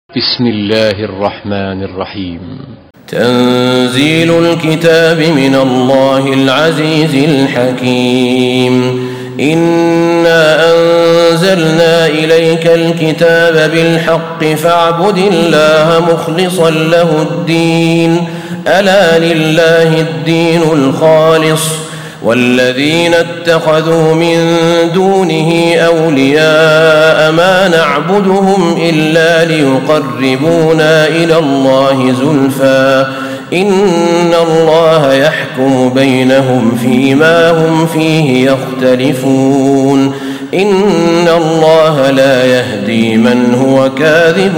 بسم الله الرحمن الرحيم. تنزيل الكتاب من الله العزيز الحكيم. إنا أنزلنا إليك الكتاب بالحق فاعبد الله مخلصا له الدين ألا لله الدين الخالص والذين اتخذوا من دونه أولياء ما نعبدهم إلا ليقربونا إلى الله زلفى إن الله يحكم بينهم فيما هم فيه يختلفون إن الله لا يهدي من هو كاذب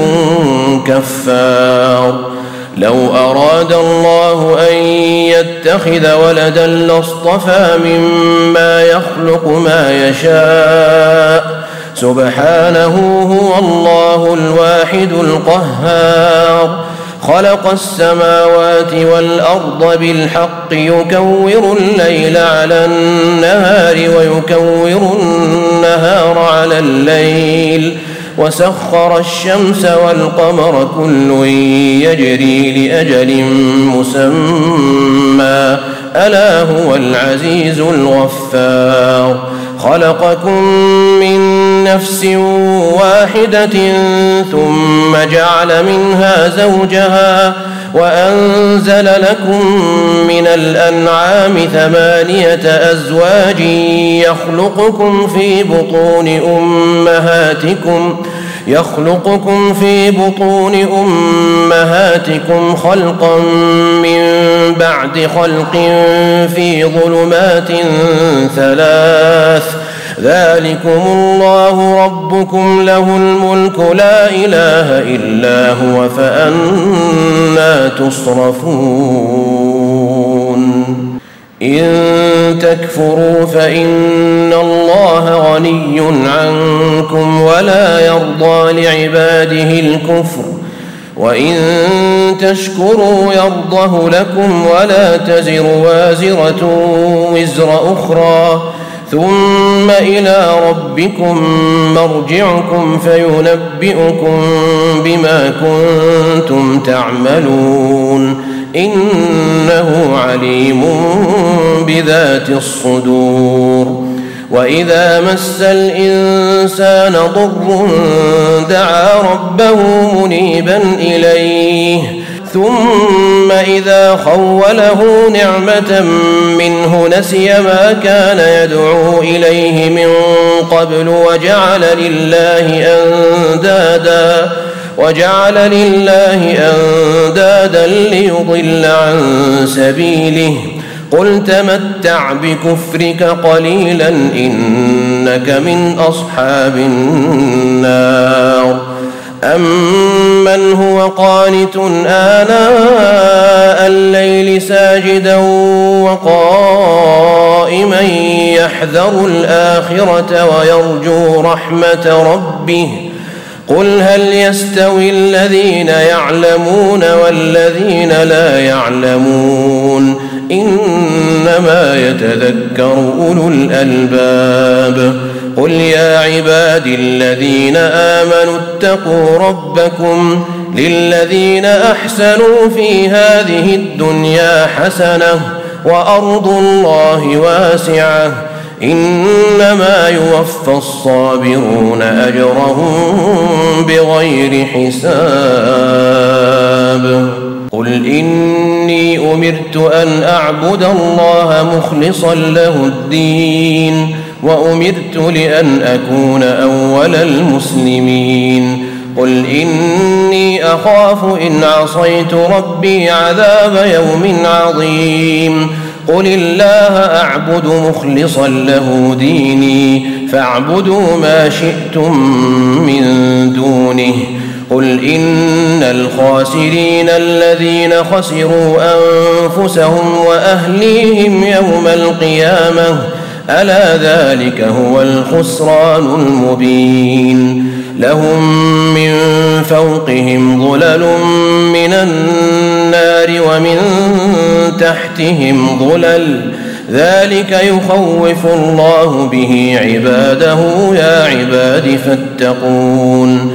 كفار. لو أراد الله أن يتخذ ولدا لاصطفى مما يخلق ما يشاء سبحانه هو الله الواحد القهار. خلق السماوات والأرض بالحق يكور الليل على النهار ويكور النهار على الليل وسخر الشمس والقمر كل يجري لأجل مسمى ألا هو العزيز الغفار. خلقكم من نفس واحدة ثم جعل منها زوجها وأنزل لكم من الأنعام 8 أزواج يخلقكم في بطون أمهاتكم خلقا من بعد خلق في ظلمات 3 ذلكم الله ربكم له الملك لا إله إلا هو فأنى تصرفون. إن تكفروا فإن الله غني عنكم ولا يرضى لعباده الكفر وإن تشكروا يرضه لكم ولا تزر وازرة وزر أخرى ثم إلى ربكم مرجعكم فينبئكم بما كنتم تعملون إنه عليم بذات الصدور. وإذا مس الإنسان ضر دعا ربه منيبا إليه ثم إذا خوله نعمة منه نسي ما كان يدعو إليه من قبل وجعل لله أندادا ليضل عن سبيله قل تمتع بكفرك قليلا إنك من أصحاب النار. أمن هو قانت آناء الليل ساجدا وقائما يحذر الآخرة ويرجو رحمة ربه قل هل يستوي الذين يعلمون والذين لا يعلمون إنما يتذكر أولو الألباب. قل يا عبادي الذين آمنوا اتقوا ربكم للذين أحسنوا في هذه الدنيا حسنة وأرض الله واسعة إنما يوفى الصابرون أجرهم بغير حساب. قل إني أمرت أن أعبد الله مخلصا له الدين وأمرت لأن أكون أول المسلمين. قل إني أخاف إن عصيت ربي عذاب يوم عظيم. قل الله أعبد مخلصا له ديني فاعبدوا ما شئتم من دونه. قل إن الخاسرين الذين خسروا أنفسهم وأهليهم يوم القيامة ألا ذلك هو الخسران المبين. لهم من فوقهم ظلل من النار ومن تحتهم ظلل ذلك يخوف الله به عباده يا عباد فاتقون.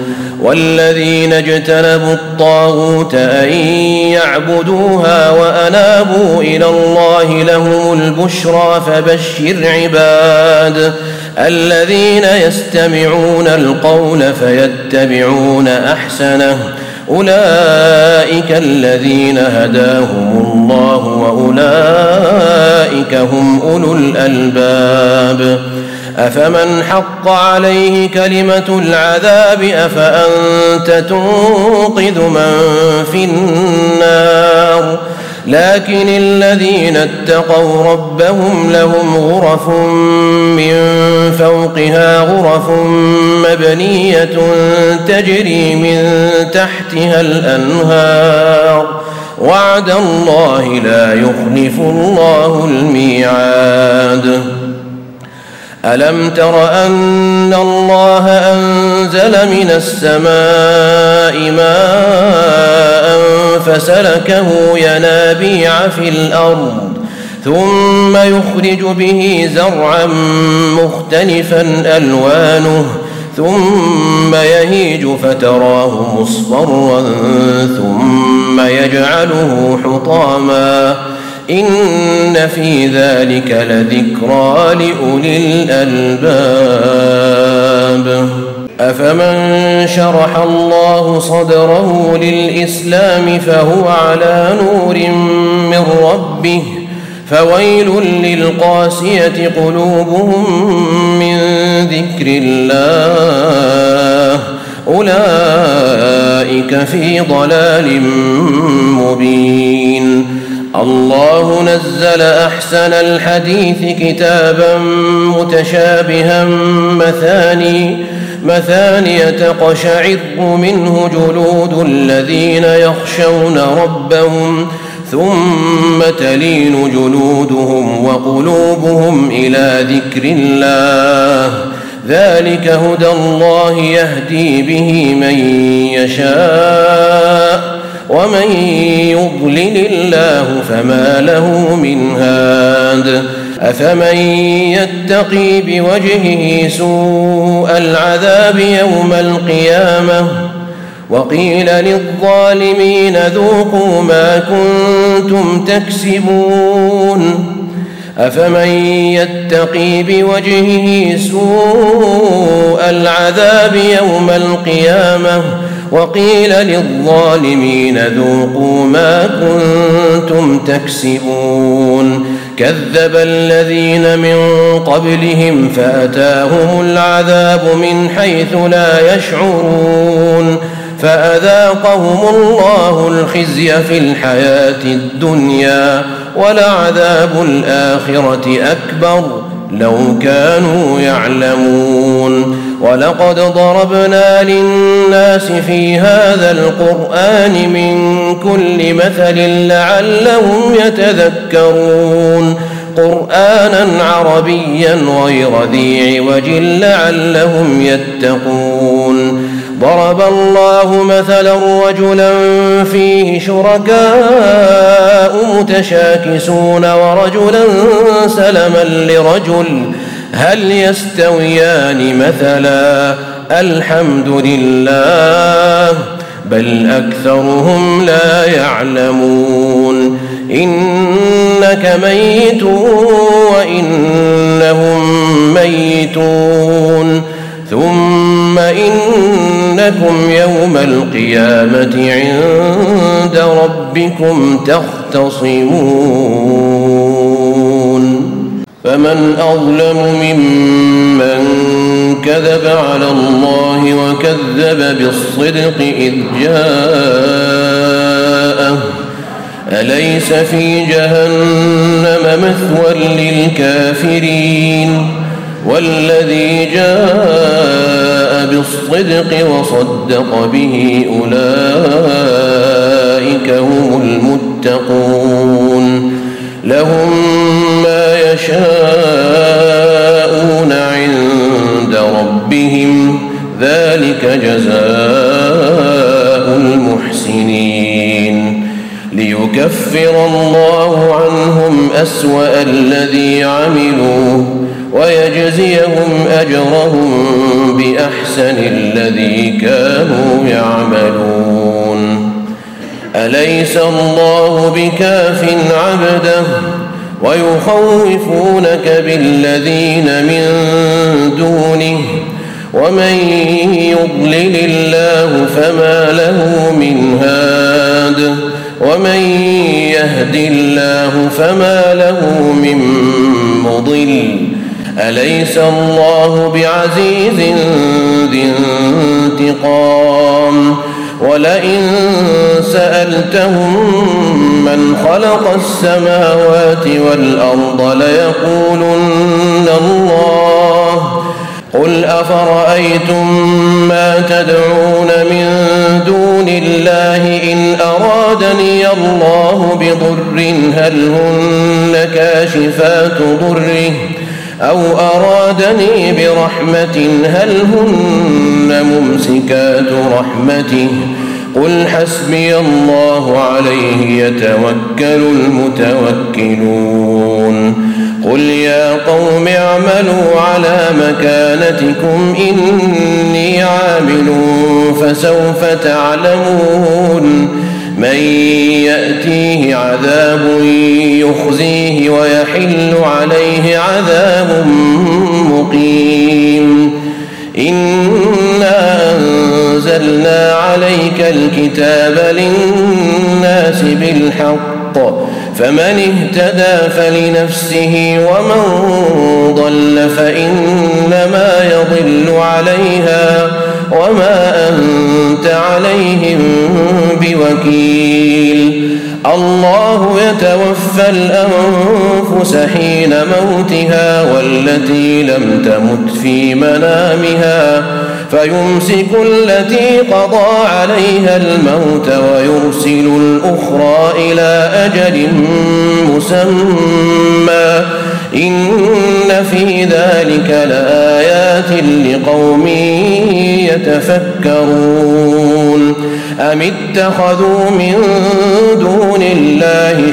والذين اجتنبوا الطاغوت أن يعبدوها وأنابوا إلى الله لهم البشرى فبشر عباد الذين يستمعون القول فيتبعون أحسنه أولئك الذين هداهم الله وأولئك هم أولو الألباب أفمن حق عليه كلمة العذاب أفأنت تنقذ من في النار لكن الذين اتقوا ربهم لهم غرف من فوقها غرف مبنية تجري من تحتها الأنهار وعد الله لا يخلف الله الميعاد ألم تر أن الله أنزل من السماء ماء فسلكه ينابيع في الأرض ثم يخرج به زرعا مختلفا ألوانه ثم يهيج فتراه مصفرا ثم يجعله حطاما إن في ذلك لذكرى لأولي الألباب أفمن شرح الله صدره للإسلام فهو على نور من ربه فويل للقاسية قلوبهم من ذكر الله أولئك في ضلال مبين الله نزل أحسن الحديث كتابا متشابها مثانية تقشعر منه جلود الذين يخشون ربهم ثم تلين جلودهم وقلوبهم إلى ذكر الله ذلك هدى الله يهدي به من يشاء ومن يضلل الله فما له من هاد أفمن يتقي بوجهه سوء العذاب يوم القيامة وقيل للظالمين ذوقوا ما كنتم تكسبون أفمن يتقي بوجهه سوء العذاب يوم القيامة وقيل للظالمين ذوقوا ما كنتم تكسبون كذب الذين من قبلهم فأتاهم العذاب من حيث لا يشعرون فأذاقهم الله الخزي في الحياة الدنيا ولعذاب الآخرة أكبر لو كانوا يعلمون ولقد ضربنا للناس في هذا القرآن من كل مثل لعلهم يتذكرون قرآنا عربيا غير ذي عوج لعلهم يتقون ضرب الله مثلا رجلا فيه شركاء متشاكسون ورجلا سلما لرجل هل يستويان مثلا الحمد لله بل أكثرهم لا يعلمون إنك ميت وإنهم ميتون ثم إنكم يوم القيامة عند ربكم تختصمون فمن أظلم ممن كذب على الله وكذب بالصدق إذ جاءه أليس في جهنم مثوى للكافرين والذي جاء بالصدق وصدق به أولئك هم المتقون لهم ما يشاءون عند ربهم ذلك جزاء المحسنين ليكفر الله عنهم أسوأ الذي عملوا ويجزيهم أجرهم بأحسن الذي كانوا يعملون. أليس الله بكاف عبده ويخوفونك بالذين من دونه ومن يضلل الله فما له من هاد ومن يهد الله فما له من مضل. أليس الله بعزيز ذي انتقام؟ ولئن سألتهم من خلق السماوات والأرض ليقولن الله. قل أفرأيتم ما تدعون من دون الله إن أرادني الله بضر هل هن كاشفات ضره أو أرادني برحمة هل هن ممسكات رحمته؟ قل حسبي الله عليه يتوكل المتوكلون. قل يا قوم اعملوا على مكانتكم إني عامل فسوف تعلمون من يأتيه عذاب يخزيه ويحل عليه عذاب مقيم. إنا أنزلنا عليك الكتاب للناس بالحق فمن اهتدى فلنفسه ومن ضل فإنما يضل عليها وما أنت عليهم بوكيل. الله يتوفى الأنفس حين موتها والتي لم تمت في منامها فيمسك التي قضى عليها الموت ويرسل الأخرى إلى أجل مسمى إن في ذلك لآيات لقوم يتفكرون. أم اتخذوا من دون الله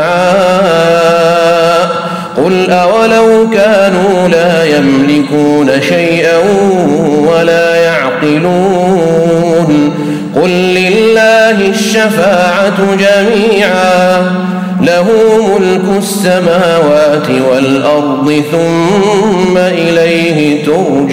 شفعاء قل أولو كانوا لا يملكون شيئا ولا يعقلون. قل لله الشفاعة جميعا له ملك السماوات والأرض ثم إليه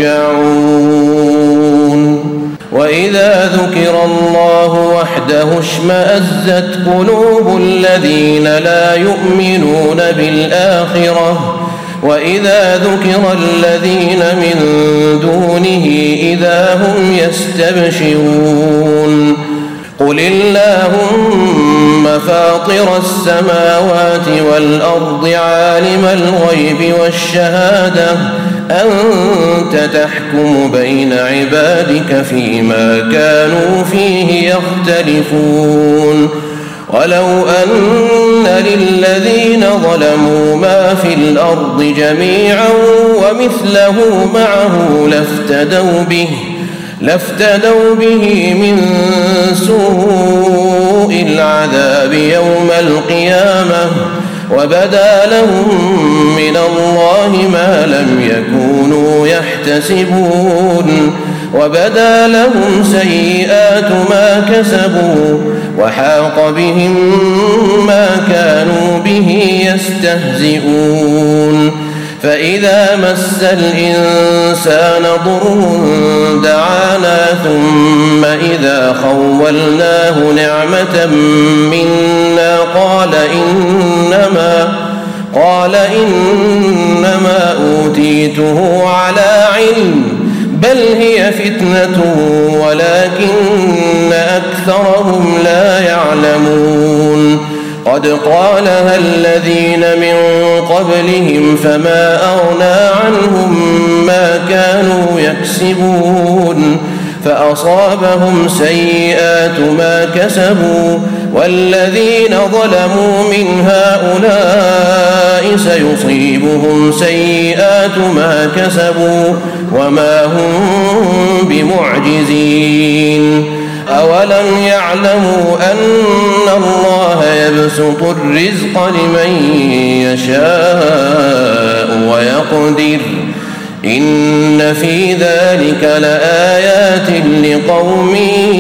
ترجعون. وإذا ذكر الله وحده اشمأزت قلوب الذين لا يؤمنون بالآخرة وإذا ذكر الذين من دونه إذا هم يستبشرون. قل اللهم فاطر السماوات والأرض عالم الغيب والشهادة أنت تحكم بين عبادك فيما كانوا فيه يختلفون. ولو أن للذين ظلموا ما في الأرض جميعا ومثله معه لافتدوا به من سوء العذاب يوم القيامة وبدا لهم من الله ما لم يكونوا يحتسبون. وبدا لهم سيئات ما كسبوا وحاق بهم ما كانوا به يستهزئون. فإذا مس الإنسان ضر دعانا ثم إذا خولناه نعمة منا قال إنما أوتيته على علم بل هي فتنة ولكن أكثرهم لا يعلمون. قد قالها الذين من قبلهم فما أغنى عنهم ما كانوا يكسبون فأصابهم سيئات ما كسبوا والذين ظلموا من هؤلاء سيصيبهم سيئات ما كسبوا وما هم بمعجزين. أولم يعلموا أن الله يبسط الرزق لمن يشاء ويقدر إن في ذلك لآيات لقوم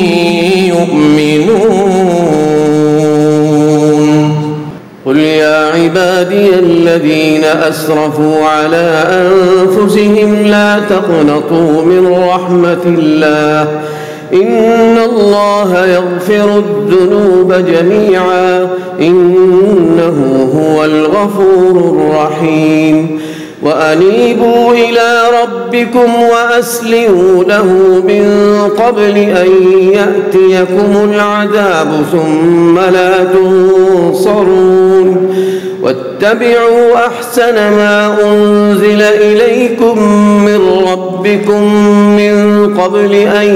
يؤمنون قل يا عبادي الذين أسرفوا على أنفسهم لا تقنطوا من رحمة الله إن الله يغفر الذنوب جميعا إنه هو الغفور الرحيم وأنيبوا إلى ربكم وأسلموا له من قبل أن يأتيكم العذاب ثم لا تنصرون واتبعوا أحسن ما أنزل إليكم من ربكم من قبل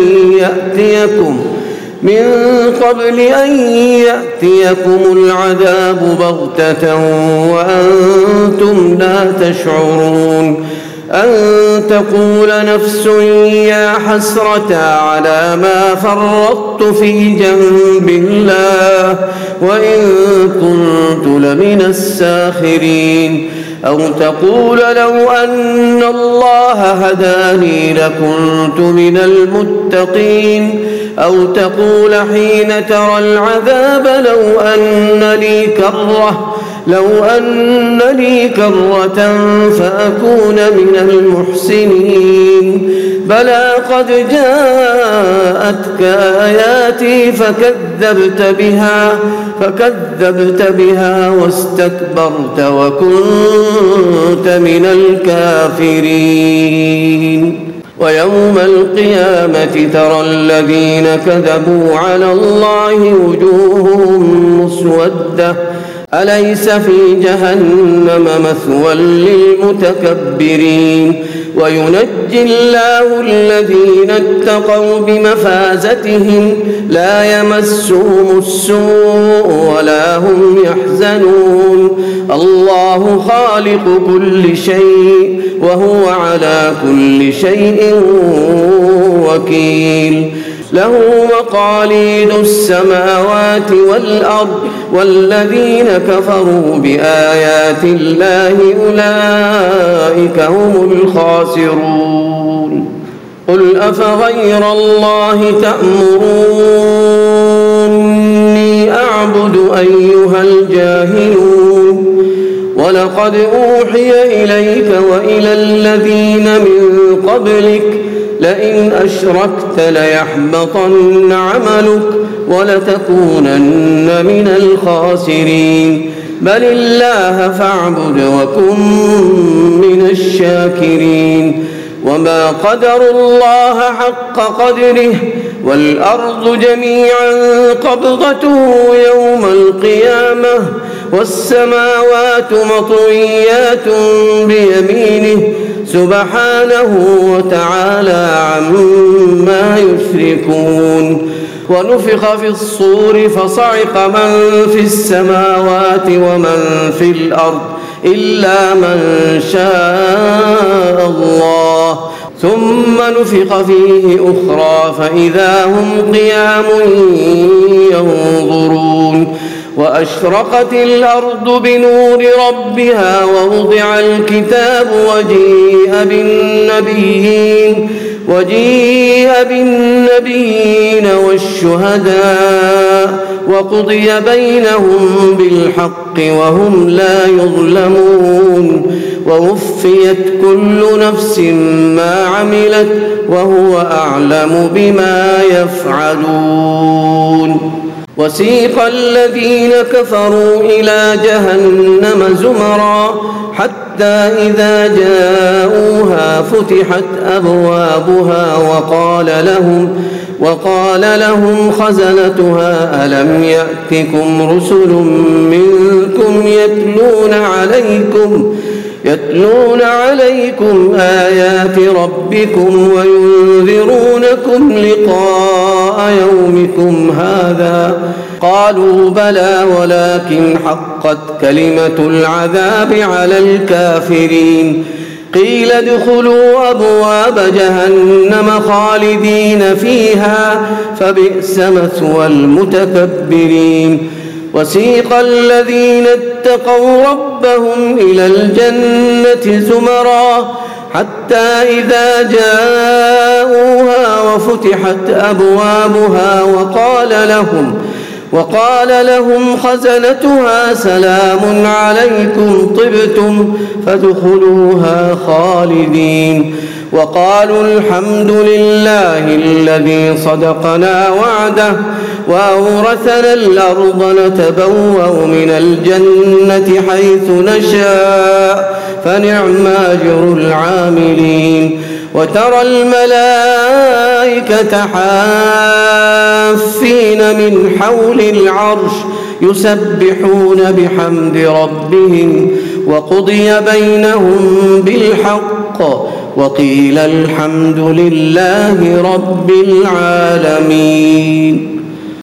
أن يأتيكم العذاب بغتة وأنتم لا تشعرون أن تقول نفس يا حسرة على ما فرطت في جنب الله وإن كنت لمن الساخرين أو تقول لو أن الله هداني لكنت من المتقين أو تقول حين ترى العذاب لو أن لي كرة فأكون من المحسنين بلى قد جاءتك آياتي فكذبت بها واستكبرت وكنت من الكافرين ويوم القيامة ترى الذين كذبوا على الله وجوههم مسودة أليس في جهنم مثوى للمتكبرين وينجي الله الذين اتقوا بمفازتهم لا يمسهم السوء ولا هم يحزنون الله خالق كل شيء وهو على كل شيء وكيل له مقاليد السماوات والأرض والذين كفروا بآيات الله أولئك هم الخاسرون قل أفغير الله تأمروني أعبد أيها الجاهلون ولقد أوحي إليك وإلى الذين من قبلك لئن أشركت ليحبطن عملك ولتكونن من الخاسرين بل الله فاعبد وكن من الشاكرين وما قدروا الله حق قدره والأرض جميعا قبضته يوم القيامة والسماوات مطويات بيمينه سبحانه وتعالى عما يشركون ونفخ في الصور فصعق من في السماوات ومن في الأرض إلا من شاء الله ثم نفخ فيه أخرى فإذا هم قيام ينظرون وأشرقت الأرض بنور ربها ووضع الكتاب وجيء بالنبيين والشهداء وقضي بينهم بالحق وهم لا يظلمون ووفيت كل نفس ما عملت وهو أعلم بما يفعلون وسيق الذين كفروا إلى جهنم زمرا حتى إذا جاءوها فتحت أبوابها وقال لهم خزنتها ألم يأتكم رسل منكم يتلون عليكم آيات ربكم وينذرونكم لقاء يومكم هذا قالوا بلى ولكن حقت كلمة العذاب على الكافرين قيل ادخلوا أبواب جهنم خالدين فيها فبئس مثوى المتكبرين وسيق الذين اتقوا ربهم إلى الجنة زمرا حتى إذا جاءوها وفتحت أبوابها وقال لهم خزنتها سلام عليكم طبتم فادخلوها خالدين وقالوا الحمد لله الذي صدقنا وعده وأورثنا الأرض نتبوأ من الجنة حيث نشاء فنعم أجر العاملين وترى الملائكة حافين من حول العرش يسبحون بحمد ربهم وقضي بينهم بالحق وقيل الحمد لله رب العالمين.